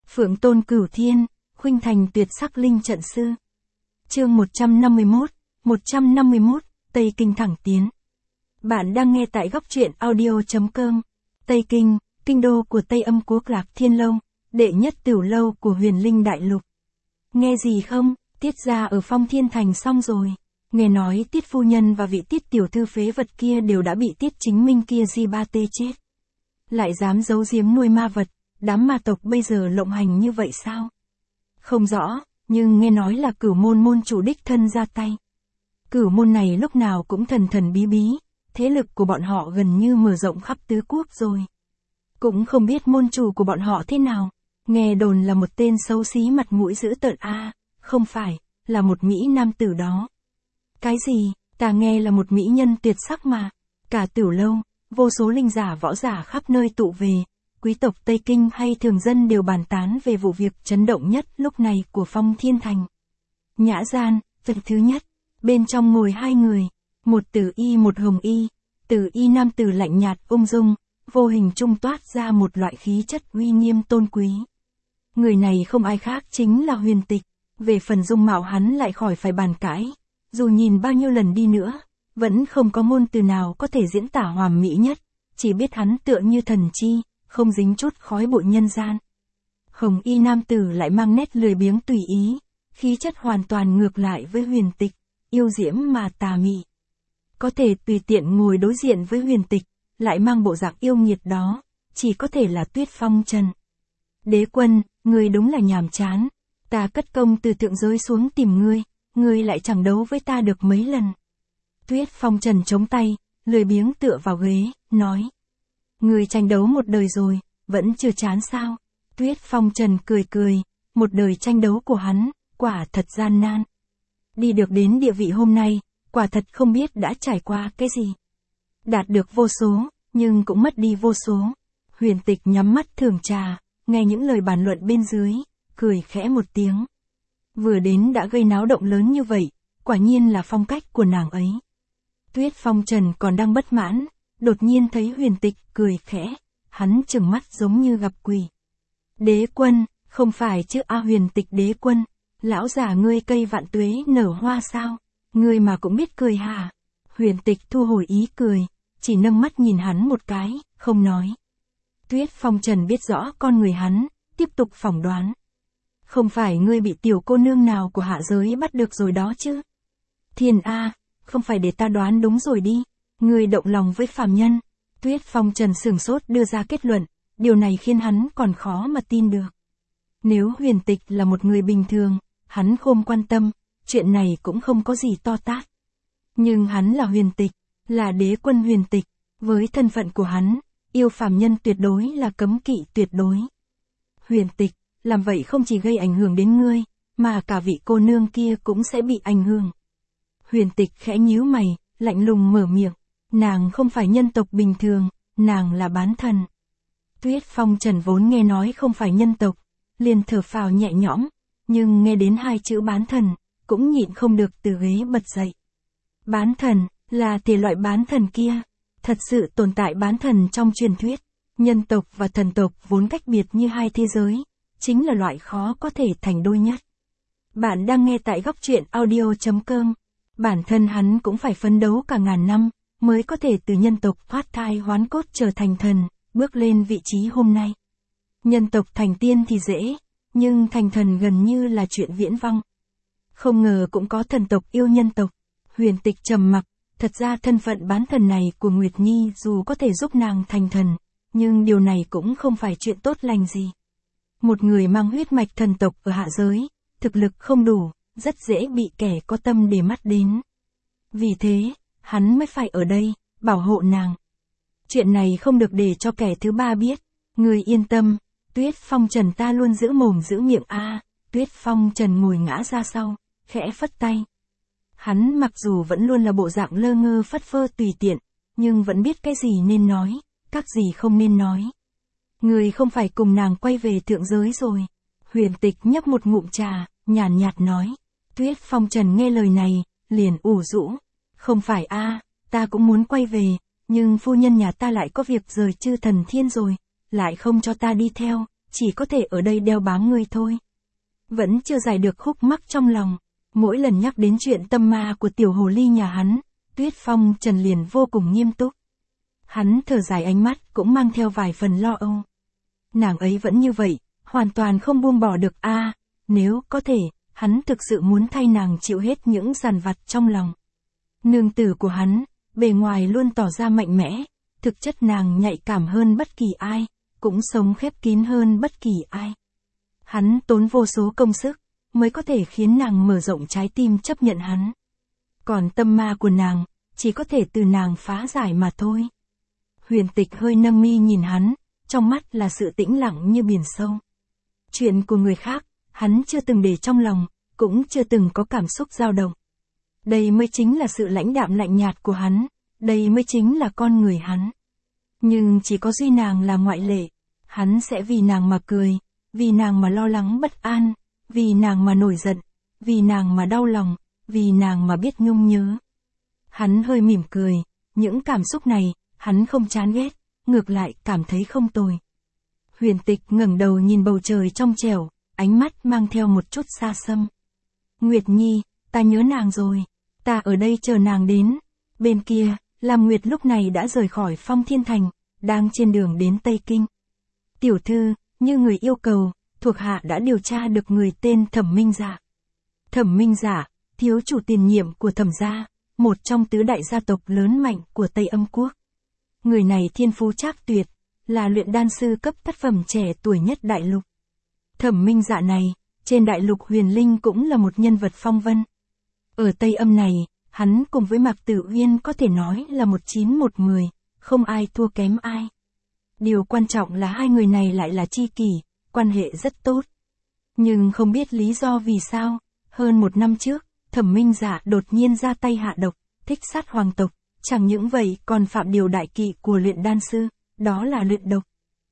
Phượng tôn cửu thiên, khuynh thành tuyệt sắc linh trận sư. Chương 151, Tây Kinh thẳng tiến. Bạn đang nghe tại góc truyện audio.com. Tây Kinh, kinh đô của Tây Âm Quốc Lạc Thiên Lâu, đệ nhất tiểu lâu của Huyền Linh Đại Lục. Nghe gì không, Tiết gia ở Phong Thiên Thành xong rồi. Nghe nói Tiết phu nhân và vị Tiết tiểu thư phế vật kia đều đã bị Tiết Chính Minh kia di ba tê chết. Lại dám giấu giếm nuôi ma vật, đám ma tộc bây giờ lộng hành như vậy sao? Không rõ, nhưng nghe nói là Cửu môn môn chủ đích thân ra tay. Cửu môn này lúc nào cũng thần thần bí bí, thế lực của bọn họ gần như mở rộng khắp tứ quốc rồi. Cũng không biết môn chủ của bọn họ thế nào, nghe đồn là một tên xấu xí mặt mũi dữ tợn không phải, là một mỹ nam tử đó. Cái gì, ta nghe là một mỹ nhân tuyệt sắc mà. Cả tiểu lâu, vô số linh giả võ giả khắp nơi tụ về, quý tộc Tây Kinh hay thường dân đều bàn tán về vụ việc chấn động nhất lúc này của Phong Thiên Thành. Nhã gian, phần thứ nhất, bên trong ngồi hai người, một tử y một hồng y, tử y nam tử lạnh nhạt ung dung, vô hình trung toát ra một loại khí chất uy nghiêm tôn quý. Người này không ai khác chính là Huyền Tịch, về phần dung mạo hắn lại khỏi phải bàn cãi, dù nhìn bao nhiêu lần đi nữa, vẫn không có ngôn từ nào có thể diễn tả hoàn mỹ nhất, chỉ biết hắn tựa như thần chi, không dính chút khói bụi nhân gian. Hồng y nam tử lại mang nét lười biếng tùy ý, khí chất hoàn toàn ngược lại với Huyền Tịch, yêu diễm mà tà mị. Có thể tùy tiện ngồi đối diện với Huyền Tịch, lại mang bộ dạng yêu nghiệt đó, chỉ có thể là Tuyết Phong Trần. Đế quân, ngươi đúng là nhàm chán, ta cất công từ thượng giới xuống tìm ngươi lại chẳng đấu với ta được mấy lần. Tuyết Phong Trần chống tay, lười biếng tựa vào ghế, nói. Ngươi tranh đấu một đời rồi, vẫn chưa chán sao? Tuyết Phong Trần cười cười, một đời tranh đấu của hắn, quả thật gian nan. Đi được đến địa vị hôm nay, quả thật không biết đã trải qua cái gì. Đạt được vô số, nhưng cũng mất đi vô số. Huyền Tịch nhắm mắt thưởng trà, nghe những lời bàn luận bên dưới, cười khẽ một tiếng. Vừa đến đã gây náo động lớn như vậy, quả nhiên là phong cách của nàng ấy. Tuyết Phong Trần còn đang bất mãn, đột nhiên thấy Huyền Tịch cười khẽ, hắn trừng mắt giống như gặp quỷ. Đế quân, không phải chứ Huyền Tịch đế quân, lão già ngươi cây vạn tuế nở hoa sao, ngươi mà cũng biết cười hả? Huyền Tịch thu hồi ý cười, chỉ nâng mắt nhìn hắn một cái, không nói. Tuyết Phong Trần biết rõ con người hắn, tiếp tục phỏng đoán. Không phải ngươi bị tiểu cô nương nào của hạ giới bắt được rồi đó chứ? Thiên không phải để ta đoán đúng rồi đi, ngươi động lòng với phàm nhân. Tuyết Phong Trần sửng sốt đưa ra kết luận, điều này khiến hắn còn khó mà tin được. Nếu Huyền Tịch là một người bình thường, hắn không quan tâm, chuyện này cũng không có gì to tát. Nhưng hắn là Huyền Tịch, là đế quân Huyền Tịch, với thân phận của hắn, yêu phàm nhân tuyệt đối là cấm kỵ tuyệt đối. Huyền Tịch, làm vậy không chỉ gây ảnh hưởng đến ngươi, mà cả vị cô nương kia cũng sẽ bị ảnh hưởng. Huyền Tịch khẽ nhíu mày, lạnh lùng mở miệng, nàng không phải nhân tộc bình thường, nàng là bán thần. Tuyết Phong Trần vốn nghe nói không phải nhân tộc, liền thở phào nhẹ nhõm, nhưng nghe đến hai chữ bán thần, cũng nhịn không được từ ghế bật dậy. Bán thần, là thể loại bán thần kia, thật sự tồn tại bán thần trong truyền thuyết, nhân tộc và thần tộc vốn cách biệt như hai thế giới, chính là loại khó có thể thành đôi nhất. Bạn đang nghe tại góc truyện audio.com, bản thân hắn cũng phải phấn đấu cả ngàn năm, mới có thể từ nhân tộc thoát thai hoán cốt trở thành thần, bước lên vị trí hôm nay. Nhân tộc thành tiên thì dễ, nhưng thành thần gần như là chuyện viễn vông. Không ngờ cũng có thần tộc yêu nhân tộc. Huyền Tịch trầm mặc, thật ra thân phận bán thần này của Nguyệt Nhi dù có thể giúp nàng thành thần, nhưng điều này cũng không phải chuyện tốt lành gì. Một người mang huyết mạch thần tộc ở hạ giới, thực lực không đủ, rất dễ bị kẻ có tâm để mắt đến. Vì thế, hắn mới phải ở đây, bảo hộ nàng. Chuyện này không được để cho kẻ thứ ba biết, ngươi yên tâm, Tuyết Phong Trần ta luôn giữ mồm giữ miệng Tuyết Phong Trần ngồi ngã ra sau, khẽ phất tay. Hắn mặc dù vẫn luôn là bộ dạng lơ ngơ phất phơ tùy tiện, nhưng vẫn biết cái gì nên nói, các gì không nên nói. Người không phải cùng nàng quay về thượng giới rồi. Huyền Tịch nhấp một ngụm trà, nhàn nhạt nói. Tuyết Phong Trần nghe lời này, liền ủ rũ. Không phải ta cũng muốn quay về, nhưng phu nhân nhà ta lại có việc rời Chư Thần Thiên rồi, lại không cho ta đi theo, chỉ có thể ở đây đeo bám ngươi thôi. Vẫn chưa giải được khúc mắc trong lòng, mỗi lần nhắc đến chuyện tâm ma của tiểu hồ ly nhà hắn, Tuyết Phong Trần liền vô cùng nghiêm túc. Hắn thở dài, ánh mắt cũng mang theo vài phần lo âu. Nàng ấy vẫn như vậy, hoàn toàn không buông bỏ được a. Nếu có thể, hắn thực sự muốn thay nàng chịu hết những dằn vặt trong lòng. Nương tử của hắn, bề ngoài luôn tỏ ra mạnh mẽ, thực chất nàng nhạy cảm hơn bất kỳ ai, cũng sống khép kín hơn bất kỳ ai. Hắn tốn vô số công sức, mới có thể khiến nàng mở rộng trái tim chấp nhận hắn. Còn tâm ma của nàng, chỉ có thể từ nàng phá giải mà thôi. Huyền Tịch hơi nâng mi nhìn hắn, trong mắt là sự tĩnh lặng như biển sâu. Chuyện của người khác, hắn chưa từng để trong lòng, cũng chưa từng có cảm xúc dao động. Đây mới chính là sự lãnh đạm lạnh nhạt của hắn, đây mới chính là con người hắn. Nhưng chỉ có duy nàng là ngoại lệ, hắn sẽ vì nàng mà cười, vì nàng mà lo lắng bất an, vì nàng mà nổi giận, vì nàng mà đau lòng, vì nàng mà biết nhung nhớ. Hắn hơi mỉm cười, những cảm xúc này, hắn không chán ghét, ngược lại cảm thấy không tồi. Huyền Tịch ngẩng đầu nhìn bầu trời trong trẻo, ánh mắt mang theo một chút xa xăm. Nguyệt Nhi, ta nhớ nàng rồi, ta ở đây chờ nàng đến. Bên kia, Lam Nguyệt lúc này đã rời khỏi Phong Thiên Thành, đang trên đường đến Tây Kinh. Tiểu thư, như người yêu cầu, thuộc hạ đã điều tra được người tên Thẩm Minh Dạ. Thẩm Minh Dạ, thiếu chủ tiền nhiệm của Thẩm gia, một trong tứ đại gia tộc lớn mạnh của Tây Âm Quốc. Người này thiên phú trác tuyệt, là luyện đan sư cấp tác phẩm trẻ tuổi nhất đại lục. Thẩm Minh Dạ này, trên đại lục huyền linh cũng là một nhân vật phong vân. Ở Tây Âm này, hắn cùng với Mạc Tử Uyên có thể nói là 1-9-1-10, không ai thua kém ai. Điều quan trọng là hai người này lại là tri kỷ, quan hệ rất tốt. Nhưng không biết lý do vì sao, hơn 1 năm trước, Thẩm Minh Dạ đột nhiên ra tay hạ độc, thích sát hoàng tộc, chẳng những vậy còn phạm điều đại kỵ của luyện đan sư, đó là luyện độc.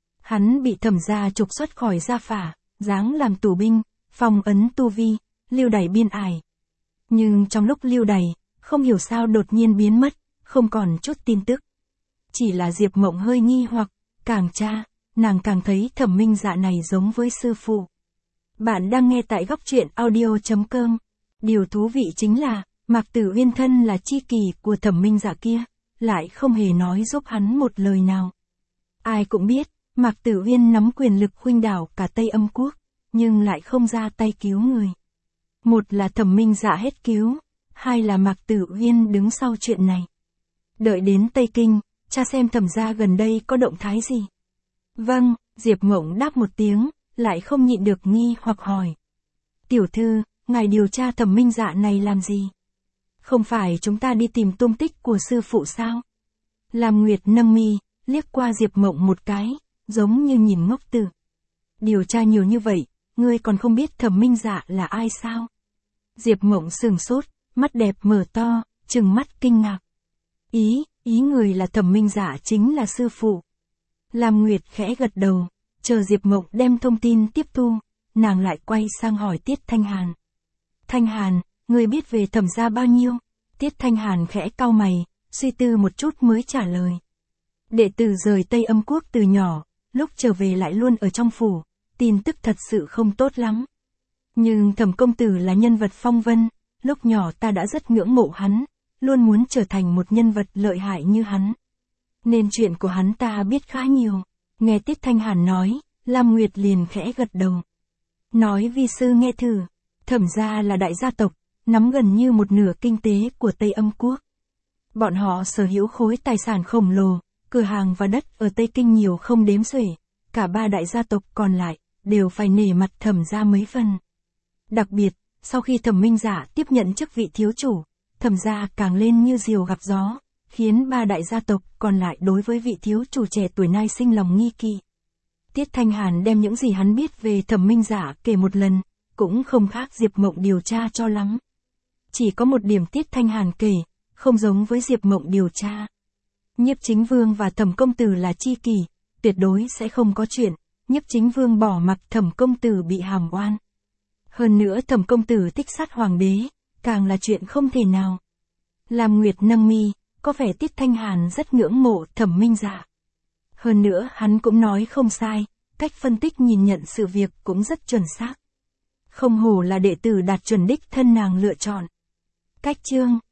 Hắn bị Thẩm gia trục xuất khỏi gia phả, giáng làm tù binh, phong ấn tu vi, lưu đày biên ải. Nhưng trong lúc lưu đày, không hiểu sao đột nhiên biến mất, không còn chút tin tức. Chỉ là Diệp Mộng hơi nghi hoặc, càng tra, nàng càng thấy Thẩm Minh Dạ này giống với sư phụ. Bạn đang nghe tại góc truyện audio.com. Điều thú vị chính là, Mạc Tử Uyên thân là tri kỷ của Thẩm Minh Dạ kia, lại không hề nói giúp hắn một lời nào. Ai cũng biết, Mạc Tử Uyên nắm quyền lực khuynh đảo cả Tây Âm Quốc, nhưng lại không ra tay cứu người. Một là Thẩm Minh Dạ hết cứu, hai là Mạc Tử Uyên đứng sau chuyện này. Đợi đến Tây Kinh, tra xem Thẩm gia gần đây có động thái gì. Vâng, Diệp Mộng đáp một tiếng, lại không nhịn được nghi hoặc hỏi. Tiểu thư, ngài điều tra Thẩm Minh Dạ này làm gì? Không phải chúng ta đi tìm tung tích của sư phụ sao? Lam Nguyệt nâng mi, liếc qua Diệp Mộng một cái, giống như nhìn ngốc tử. Điều tra nhiều như vậy, ngươi còn không biết Thẩm Minh Dạ là ai sao? Diệp Mộng sừng sốt, mắt đẹp mở to, trừng mắt kinh ngạc. Ý người là Thẩm Minh Dạ chính là sư phụ. Lam Nguyệt khẽ gật đầu, chờ Diệp Mộng đem thông tin tiếp thu, nàng lại quay sang hỏi Tiết Thanh Hàn. Thanh Hàn, ngươi biết về Thẩm gia bao nhiêu? Tiết Thanh Hàn khẽ cau mày, suy tư một chút mới trả lời. Đệ tử rời Tây Âm Quốc từ nhỏ, lúc trở về lại luôn ở trong phủ, tin tức thật sự không tốt lắm. Nhưng Thẩm công tử là nhân vật phong vân, lúc nhỏ ta đã rất ngưỡng mộ hắn, luôn muốn trở thành một nhân vật lợi hại như hắn. Nên chuyện của hắn ta biết khá nhiều. Nghe Tiết Thanh Hàn nói, Lam Nguyệt liền khẽ gật đầu. Nói vi sư nghe thử, Thẩm gia là đại gia tộc, nắm gần như một nửa kinh tế của Tây Âm Quốc. Bọn họ sở hữu khối tài sản khổng lồ, cửa hàng và đất ở Tây Kinh nhiều không đếm xuể, cả 3 đại gia tộc còn lại, đều phải nể mặt Thẩm gia mấy phần. Đặc biệt, sau khi Thẩm Minh Dạ tiếp nhận chức vị thiếu chủ, Thẩm gia càng lên như diều gặp gió, khiến 3 đại gia tộc còn lại đối với vị thiếu chủ trẻ tuổi nay sinh lòng nghi kỵ. Tiết Thanh Hàn đem những gì hắn biết về Thẩm Minh Dạ kể một lần, cũng không khác Diệp Mộng điều tra cho lắm. Chỉ có một điểm Tiết Thanh Hàn kể, không giống với Diệp Mộng điều tra. Nhiếp Chính Vương và Thẩm công tử là tri kỷ, tuyệt đối sẽ không có chuyện, Nhiếp Chính Vương bỏ mặc Thẩm công tử bị hàm oan. Hơn nữa Thẩm công tử thích sát hoàng đế, càng là chuyện không thể nào. Lam Nguyệt nâng mi, có vẻ Tiết Thanh Hàn rất ngưỡng mộ Thẩm Minh Dạ. Hơn nữa hắn cũng nói không sai, cách phân tích nhìn nhận sự việc cũng rất chuẩn xác. Không hổ là đệ tử đạt chuẩn đích thân nàng lựa chọn. Cách chương